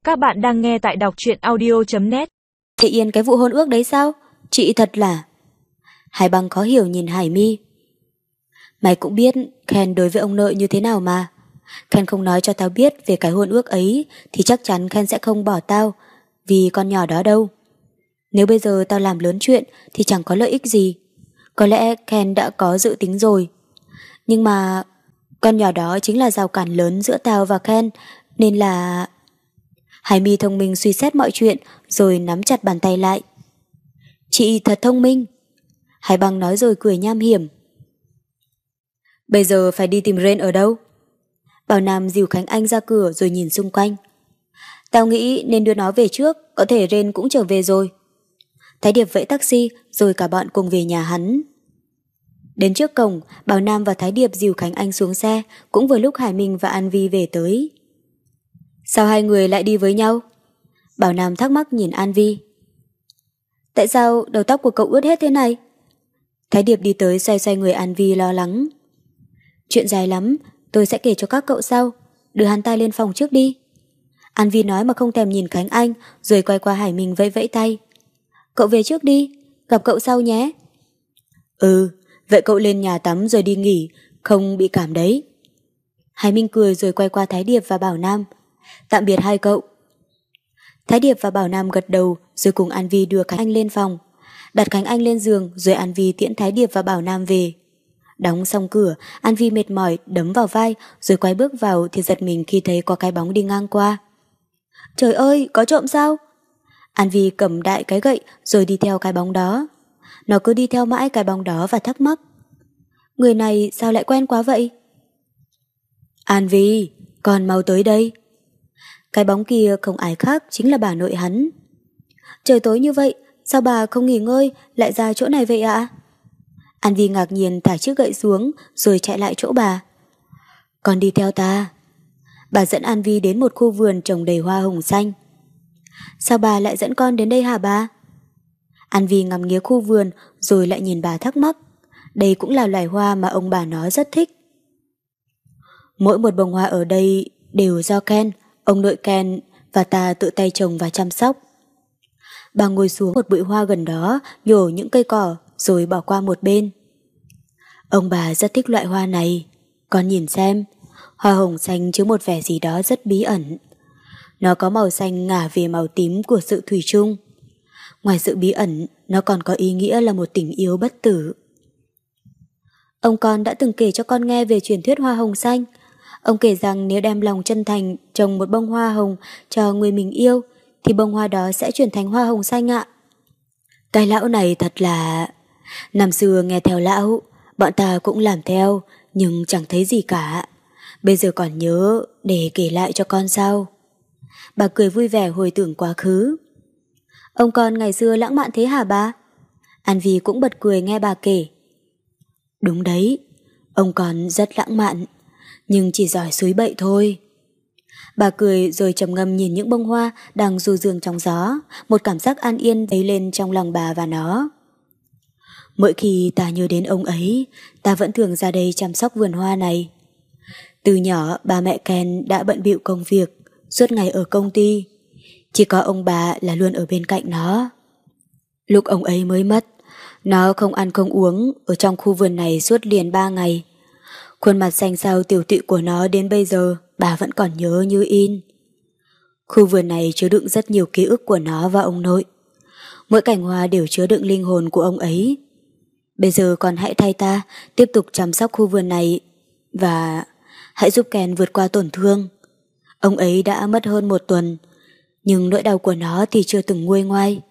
Các bạn đang nghe tại đọc truyện audio.net. Để yên cái vụ hôn ước đấy sao? Chị thật là... Hải Băng khó hiểu nhìn Hải Mi. Mày cũng biết Ken đối với ông nội như thế nào mà. Ken không nói cho tao biết về cái hôn ước ấy thì chắc chắn Ken sẽ không bỏ tao vì con nhỏ đó đâu. Nếu bây giờ tao làm lớn chuyện thì chẳng có lợi ích gì. Có lẽ Ken đã có dự tính rồi. Nhưng mà con nhỏ đó chính là rào cản lớn giữa tao và Ken, nên là... Hải Mi thông minh suy xét mọi chuyện rồi nắm chặt bàn tay lại. Chị thật thông minh. Hải Băng nói rồi cười nham hiểm. Bây giờ phải đi tìm Ren ở đâu? Bảo Nam dìu Khánh Anh ra cửa rồi nhìn xung quanh. Tao nghĩ nên đưa nó về trước, có thể Ren cũng trở về rồi. Thái Điệp vẫy taxi rồi cả bọn cùng về nhà hắn. Đến trước cổng, Bảo Nam và Thái Điệp dìu Khánh Anh xuống xe, cũng vừa lúc Hải Minh và An Vi về tới. Sao hai người lại đi với nhau? Bảo Nam thắc mắc nhìn An Vi. Tại sao đầu tóc của cậu ướt hết thế này? Thái Điệp đi tới xoay xoay người An Vi lo lắng. Chuyện dài lắm, tôi sẽ kể cho các cậu sau. Đưa hắn ta lên phòng trước đi. An Vi nói mà không thèm nhìn Khánh Anh, rồi quay qua Hải Minh vẫy vẫy tay. Cậu về trước đi, gặp cậu sau nhé. Ừ, vậy cậu lên nhà tắm rồi đi nghỉ, không bị cảm đấy. Hải Minh cười rồi quay qua Thái Điệp và Bảo Nam. Tạm biệt hai cậu. Thái Điệp và Bảo Nam gật đầu rồi cùng An Vi đưa Khánh Anh lên phòng. Đặt Khánh Anh lên giường rồi An Vi tiễn Thái Điệp và Bảo Nam về. Đóng xong cửa, An Vi mệt mỏi đấm vào vai rồi quay bước vào thì giật mình khi thấy có cái bóng đi ngang qua. Trời ơi, có trộm sao? An Vi cầm đại cái gậy rồi đi theo cái bóng đó. Nó cứ đi theo mãi cái bóng đó và thắc mắc. Người này sao lại quen quá vậy? An Vi, con mau tới đây. Cái bóng kia không ai khác chính là bà nội hắn. Trời tối như vậy, sao bà không nghỉ ngơi lại ra chỗ này vậy ạ? An Vi ngạc nhiên thả chiếc gậy xuống rồi chạy lại chỗ bà. Con đi theo ta. Bà dẫn An Vi đến một khu vườn trồng đầy hoa hồng xanh. Sao bà lại dẫn con đến đây hả bà? An Vi ngắm nghía khu vườn rồi lại nhìn bà thắc mắc. Đây cũng là loài hoa mà ông bà nó rất thích. Mỗi một bông hoa ở đây đều do Ken, ông nội Ken và ta tự tay trồng và chăm sóc. Bà ngồi xuống một bụi hoa gần đó, nhổ những cây cỏ rồi bỏ qua một bên. Ông bà rất thích loại hoa này. Con nhìn xem, hoa hồng xanh chứa một vẻ gì đó rất bí ẩn. Nó có màu xanh ngả về màu tím của sự thủy chung. Ngoài sự bí ẩn, nó còn có ý nghĩa là một tình yêu bất tử. Ông con đã từng kể cho con nghe về truyền thuyết hoa hồng xanh. Ông kể rằng nếu đem lòng chân thành trồng một bông hoa hồng cho người mình yêu, thì bông hoa đó sẽ chuyển thành hoa hồng xanh ạ. Cái lão này thật là... Năm xưa nghe theo lão, bọn ta cũng làm theo, nhưng chẳng thấy gì cả. Bây giờ còn nhớ để kể lại cho con sao? Bà cười vui vẻ hồi tưởng quá khứ. Ông con ngày xưa lãng mạn thế hả bà? An Vi cũng bật cười nghe bà kể. Đúng đấy, ông con rất lãng mạn, nhưng chỉ giỏi xúi bậy thôi. Bà cười rồi trầm ngâm nhìn những bông hoa đang du dương trong gió, một cảm giác an yên dấy lên trong lòng bà và nó. Mỗi khi ta nhớ đến ông ấy, ta vẫn thường ra đây chăm sóc vườn hoa này. Từ nhỏ ba mẹ Ken đã bận bịu công việc, suốt ngày ở công ty. Chỉ có ông bà là luôn ở bên cạnh nó. Lúc ông ấy mới mất, nó không ăn không uống ở trong khu vườn này suốt liền 3 ngày. Khuôn mặt xanh xao tiểu tụy của nó đến bây giờ bà vẫn còn nhớ như in. Khu vườn này chứa đựng rất nhiều ký ức của nó và ông nội. Mỗi cành hoa đều chứa đựng linh hồn của ông ấy. Bây giờ con hãy thay ta tiếp tục chăm sóc khu vườn này và hãy giúp Ken vượt qua tổn thương. Ông ấy đã mất hơn 1 tuần, nhưng nỗi đau của nó thì chưa từng nguôi ngoai.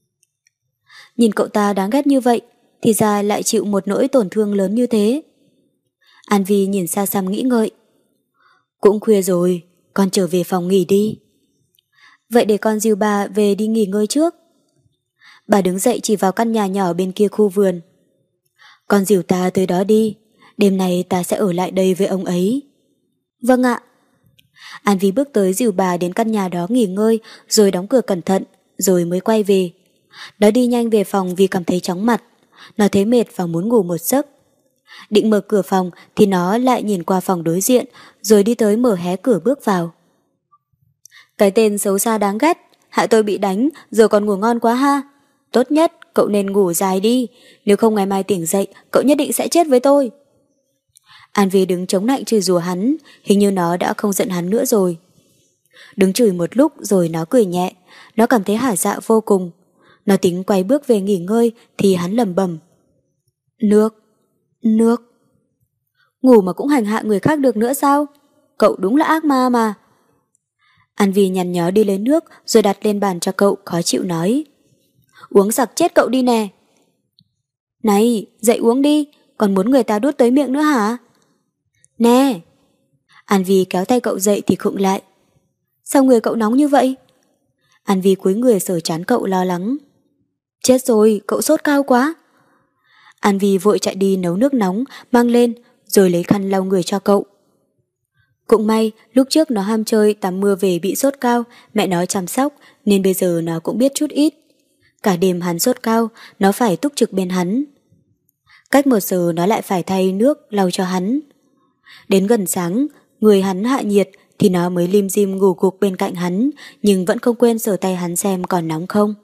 Nhìn cậu ta đáng ghét như vậy, thì ra lại chịu một nỗi tổn thương lớn như thế. An Vi nhìn xa xăm nghĩ ngợi. Cũng khuya rồi, con trở về phòng nghỉ đi. Vậy để con dìu bà về đi nghỉ ngơi trước. Bà đứng dậy chỉ vào căn nhà nhỏ bên kia khu vườn. Con dìu ta tới đó đi, đêm nay ta sẽ ở lại đây với ông ấy. Vâng ạ. An Vi bước tới dìu bà đến căn nhà đó nghỉ ngơi rồi đóng cửa cẩn thận, rồi mới quay về. Nó đi nhanh về phòng vì cảm thấy chóng mặt. Nó thấy mệt và muốn ngủ một giấc. Định mở cửa phòng thì nó lại nhìn qua phòng đối diện rồi đi tới mở hé cửa bước vào. Cái tên xấu xa đáng ghét, hại tôi bị đánh rồi còn ngủ ngon quá ha. Tốt nhất cậu nên ngủ dài đi, nếu không ngày mai tỉnh dậy cậu nhất định sẽ chết với tôi. An Vi đứng chống nạnh chửi rủa hắn, hình như nó đã không giận hắn nữa rồi. Đứng chửi một lúc rồi nó cười nhẹ, nó cảm thấy hả dạ vô cùng. Nó tính quay bước về nghỉ ngơi thì hắn lẩm bẩm. Nước, nước. Ngủ mà cũng hành hạ người khác được nữa sao? Cậu đúng là ác ma mà. An Vi nhằn nhó đi lấy nước rồi đặt lên bàn cho cậu, khó chịu nói. Uống sặc chết cậu đi nè. Này, dậy uống đi, còn muốn người ta đút tới miệng nữa hả? Nè. An Vi kéo tay cậu dậy thì khựng lại. Sao người cậu nóng như vậy? An Vi cúi người sờ trán cậu lo lắng. Chết rồi, cậu sốt cao quá. An Vi vội chạy đi nấu nước nóng, mang lên, rồi lấy khăn lau người cho cậu. Cũng may, lúc trước nó ham chơi tắm mưa về bị sốt cao, mẹ nó chăm sóc, nên bây giờ nó cũng biết chút ít. Cả đêm hắn sốt cao, nó phải túc trực bên hắn. Cách 1 giờ nó lại phải thay nước lau cho hắn. Đến gần sáng, người hắn hạ nhiệt thì nó mới lim dim ngủ gục bên cạnh hắn, nhưng vẫn không quên sờ tay hắn xem còn nóng không.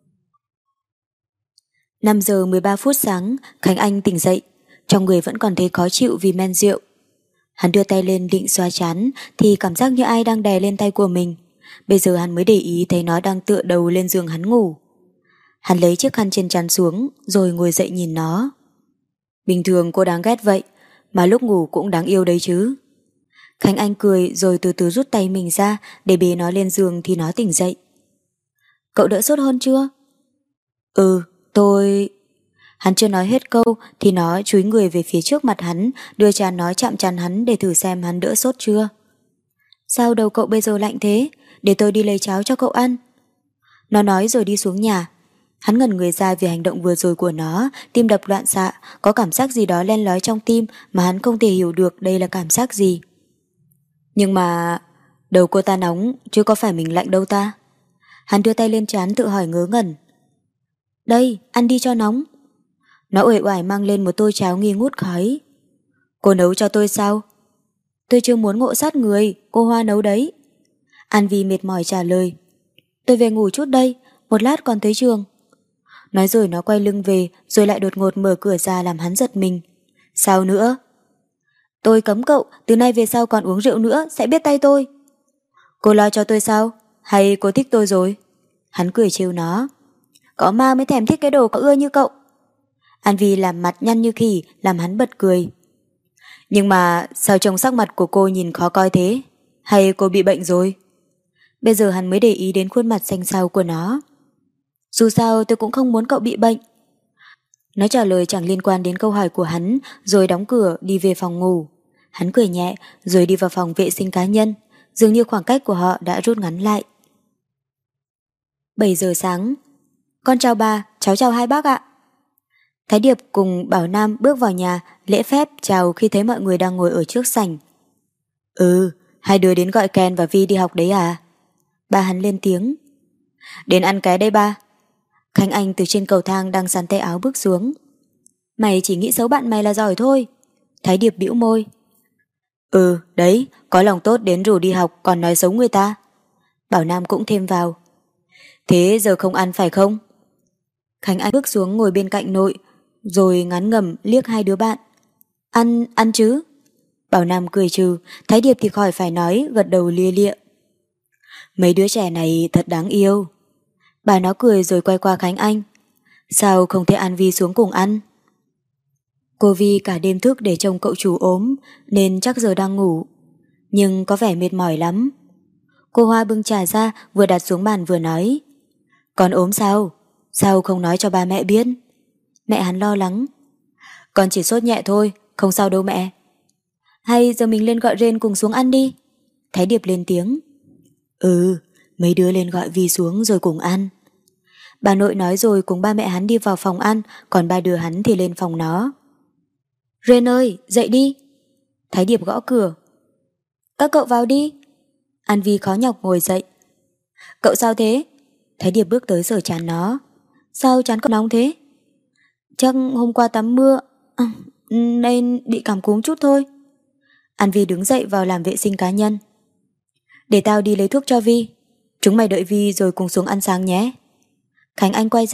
5 giờ 13 phút sáng, Khánh Anh tỉnh dậy, trong người vẫn còn thấy khó chịu vì men rượu. Hắn đưa tay lên định xoa trán thì cảm giác như ai đang đè lên tay của mình. Bây giờ hắn mới để ý thấy nó đang tựa đầu lên giường hắn ngủ. Hắn lấy chiếc khăn trên trán xuống rồi ngồi dậy nhìn nó. Bình thường cô đáng ghét vậy, mà lúc ngủ cũng đáng yêu đấy chứ. Khánh Anh cười rồi từ từ rút tay mình ra để bế nó lên giường thì nó tỉnh dậy. Cậu đỡ sốt hơn chưa? Ừ, tôi... Hắn chưa nói hết câu thì nó chúi người về phía trước mặt hắn, đưa trán nó chạm trán hắn để thử xem hắn đỡ sốt chưa. Sao đầu cậu bây giờ lạnh thế? Để tôi đi lấy cháo cho cậu ăn. Nó nói rồi đi xuống nhà. Hắn ngẩn người ra vì hành động vừa rồi của nó, tim đập loạn xạ, có cảm giác gì đó len lói trong tim mà hắn không thể hiểu được đây là cảm giác gì. Nhưng mà... đầu cô ta nóng, chứ có phải mình lạnh đâu ta? Hắn đưa tay lên trán tự hỏi ngớ ngẩn. Đây, ăn đi cho nóng. Nó uể oải mang lên một tô cháo nghi ngút khói. Cô nấu cho tôi sao? Tôi chưa muốn ngộ sát người, cô Hoa nấu đấy. An Vi mệt mỏi trả lời. Tôi về ngủ chút đây, một lát còn tới trường. Nói rồi nó quay lưng về, rồi lại đột ngột mở cửa ra làm hắn giật mình. Sao nữa? Tôi cấm cậu, từ nay về sau còn uống rượu nữa, sẽ biết tay tôi. Cô lo cho tôi sao? Hay cô thích tôi rồi? Hắn cười trêu nó. Có ma mới thèm thích cái đồ có ưa như cậu. An Vi làm mặt nhăn như khỉ, làm hắn bật cười. Nhưng mà sao trông sắc mặt của cô nhìn khó coi thế? Hay cô bị bệnh rồi? Bây giờ hắn mới để ý đến khuôn mặt xanh xao của nó. Dù sao tôi cũng không muốn cậu bị bệnh. Nó trả lời chẳng liên quan đến câu hỏi của hắn, rồi đóng cửa đi về phòng ngủ. Hắn cười nhẹ rồi đi vào phòng vệ sinh cá nhân. Dường như khoảng cách của họ đã rút ngắn lại. 7 giờ sáng. Con chào bà, cháu chào hai bác ạ. Thái Điệp cùng Bảo Nam bước vào nhà, lễ phép chào khi thấy mọi người đang ngồi ở trước sảnh. Ừ, hai đứa đến gọi Ken và Vi đi học đấy à? Ba hắn lên tiếng. Đến ăn cái đây ba. Khánh Anh từ trên cầu thang đang dàn tay áo bước xuống. Mày chỉ nghĩ xấu bạn mày là giỏi thôi. Thái Điệp bĩu môi. Ừ, đấy, có lòng tốt đến rủ đi học còn nói xấu người ta. Bảo Nam cũng thêm vào. Thế giờ không ăn phải không? Khánh Anh bước xuống ngồi bên cạnh nội, rồi ngán ngẩm liếc hai đứa bạn. Ăn chứ? Bảo Nam cười trừ, Thái Điệp thì khỏi phải nói, gật đầu lia lịa. Mấy đứa trẻ này thật đáng yêu. Bà nó cười rồi quay qua Khánh Anh. Sao không thể An Vi xuống cùng ăn? Cô Vi cả đêm thức để trông cậu chủ ốm, nên chắc giờ đang ngủ. Nhưng có vẻ mệt mỏi lắm. Cô Hoa bưng trà ra, vừa đặt xuống bàn vừa nói. Con ốm sao? Sao không nói cho ba mẹ biết? Mẹ hắn lo lắng. Con chỉ sốt nhẹ thôi, không sao đâu mẹ. Hay giờ mình lên gọi Ren cùng xuống ăn đi. Thái Điệp lên tiếng. Ừ, mấy đứa lên gọi Vi xuống rồi cùng ăn. Bà nội nói rồi cùng ba mẹ hắn đi vào phòng ăn, còn ba đứa hắn thì lên phòng nó. Ren ơi, dậy đi. Thái Điệp gõ cửa. Các cậu vào đi. An Vi khó nhọc ngồi dậy. Cậu sao thế? Thái Điệp bước tới sờ trán nó. Sao trán cậu nóng thế? Chắc hôm qua tắm mưa nên bị cảm cúm chút thôi. An Vi đứng dậy vào làm vệ sinh cá nhân. Để tao đi lấy thuốc cho Vi. Chúng mày đợi Vi rồi cùng xuống ăn sáng nhé. Khánh Anh quay ra